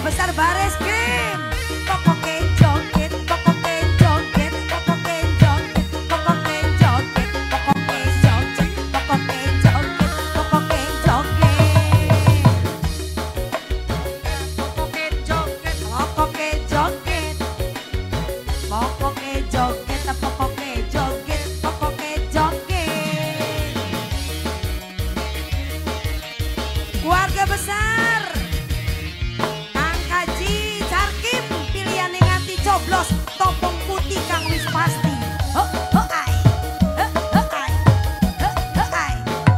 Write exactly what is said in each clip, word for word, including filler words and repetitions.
besar Baris Krim. Pokoknya joget, pokoknya joget, pokoknya joget, pokoknya joget, pokoknya joget, pokoknya joget, pokoknya joget. Pokoknya joget, pokoknya joget, pokoknya joget, pokoknya joget, pokoknya joget. Keluarga besar coblos topong putih kang wis pasti. Ho ho ai. Ho ho ai. Ho ho ai.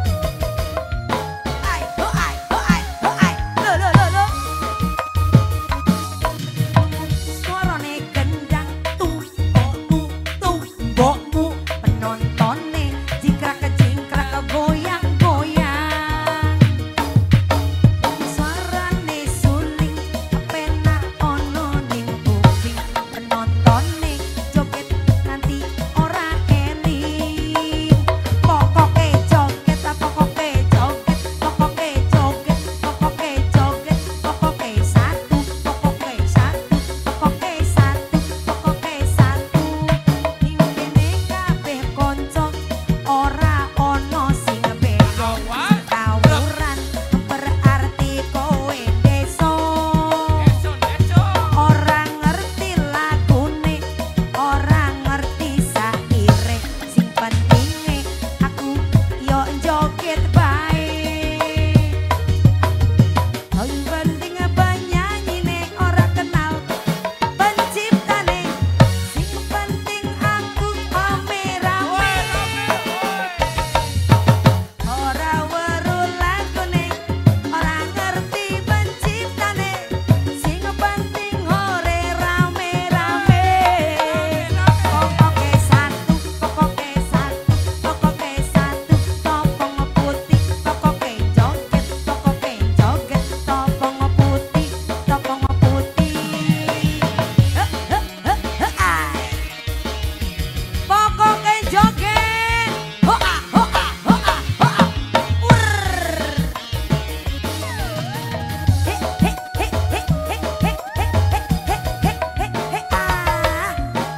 Ai ho ai ho ai ho ai. Lo lo lo lo. Suarane gendang tuh mbokmu tuh mbokmu penontone jingkrak jingkrak goyang-goyang. Suarane suling penak ono ning kuping. Penontonnya joget nanti ora eling. Pokoknya joget, pokoknya joget, pokoknya joget, pokoknya joget, pokoknya satu, pokoknya satu, pokoknya satu, pokoknya satu. Ning kene kabeh konco ora ono sing beda. Tawuran berarti kowe deso. Orang ngerti lagune, orang ngerti saire. Sing pentinge aku yo joget bae. Sing penting banyanyine ora kenal penciptane. Sing penting aku rame-rame. Ora weruh lagune, ora ngerti penciptane. Sing penting hore rame-rame. Pokoknya satu, pokoknya satu, pokoknya satu. Topong putih, pokoknya joget, pokoknya joget. Topong putih, topong putih. Heh heh heh heh ai. Pokoknya joget. Hoa hoa hoa hoa. Urr. He he he he he he he he he he he ah.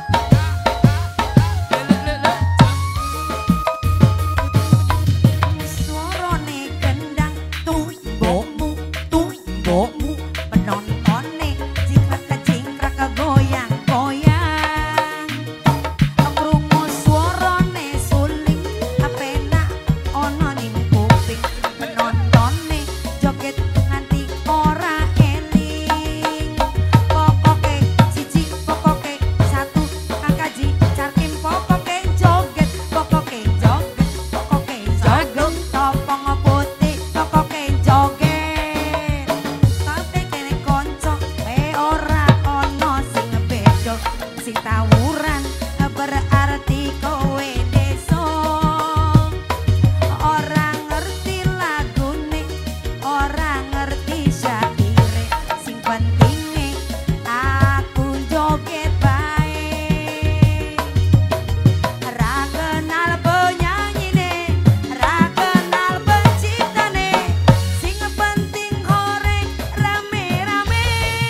Suarane gendang tuh mbokmu tuh mbokmu penontonnya jingkrak jingkrak goyang-goyang. Krungu suarane suling penak ono ning kuping. Penontonnya joget nganti ora eling. Pokoknya siji, pokoknya satu, Kang Kaji Carkim pokoknya joget, pokoknya joget, pokoknya joget. Topong putih, pokoknya joget. Kabeh kene konco, eh ora ono sing beda. Sing tawuran berarti kowe deso. Orang ngerti lagune, orang ngerti syaire. Sing pentinge aku joget bae. Ra kenal penyanyine, ra kenal penciptane. Sing penting hore rame-rame.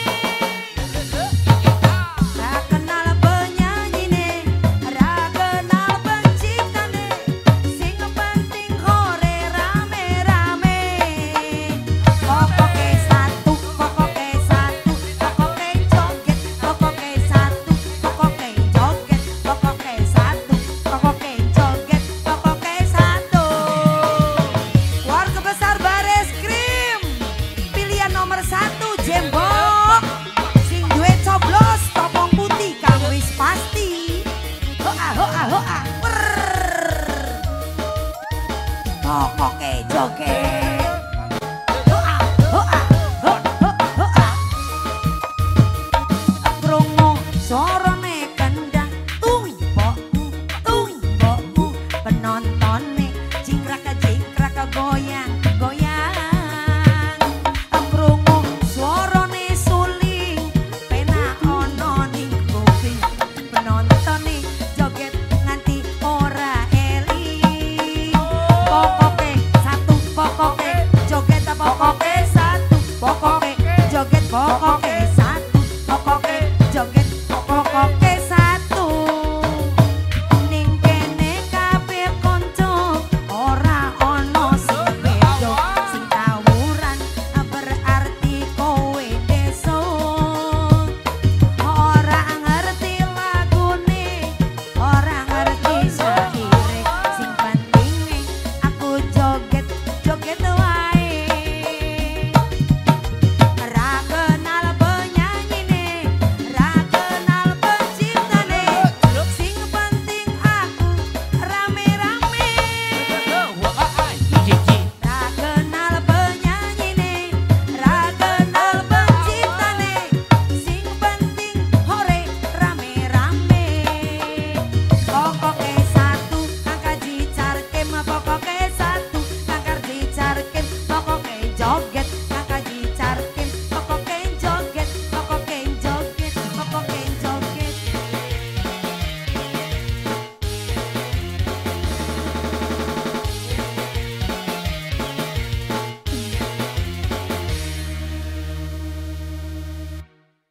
Ra kenal penyanyine, ra kenal penciptane. Sing penting hore rame-rame. Pokoknya satu, pokoknya satu, pokoknya joget, pokoknya satu, pokoknya joget, pokoknya satu, pokoknya joget, pokoknya satu. Keluarga besar Baris Krim, pilihan nomor satu Jembok. Sing duwe coblos topong putih kang wis pasti. Hoa hoa hoa. Prrrr. Pokoknya joget. Hoa hoa ho ho hoa. Krungu suarane kendang tuh mbokmu tuh mbokmu penontonnya jingkrak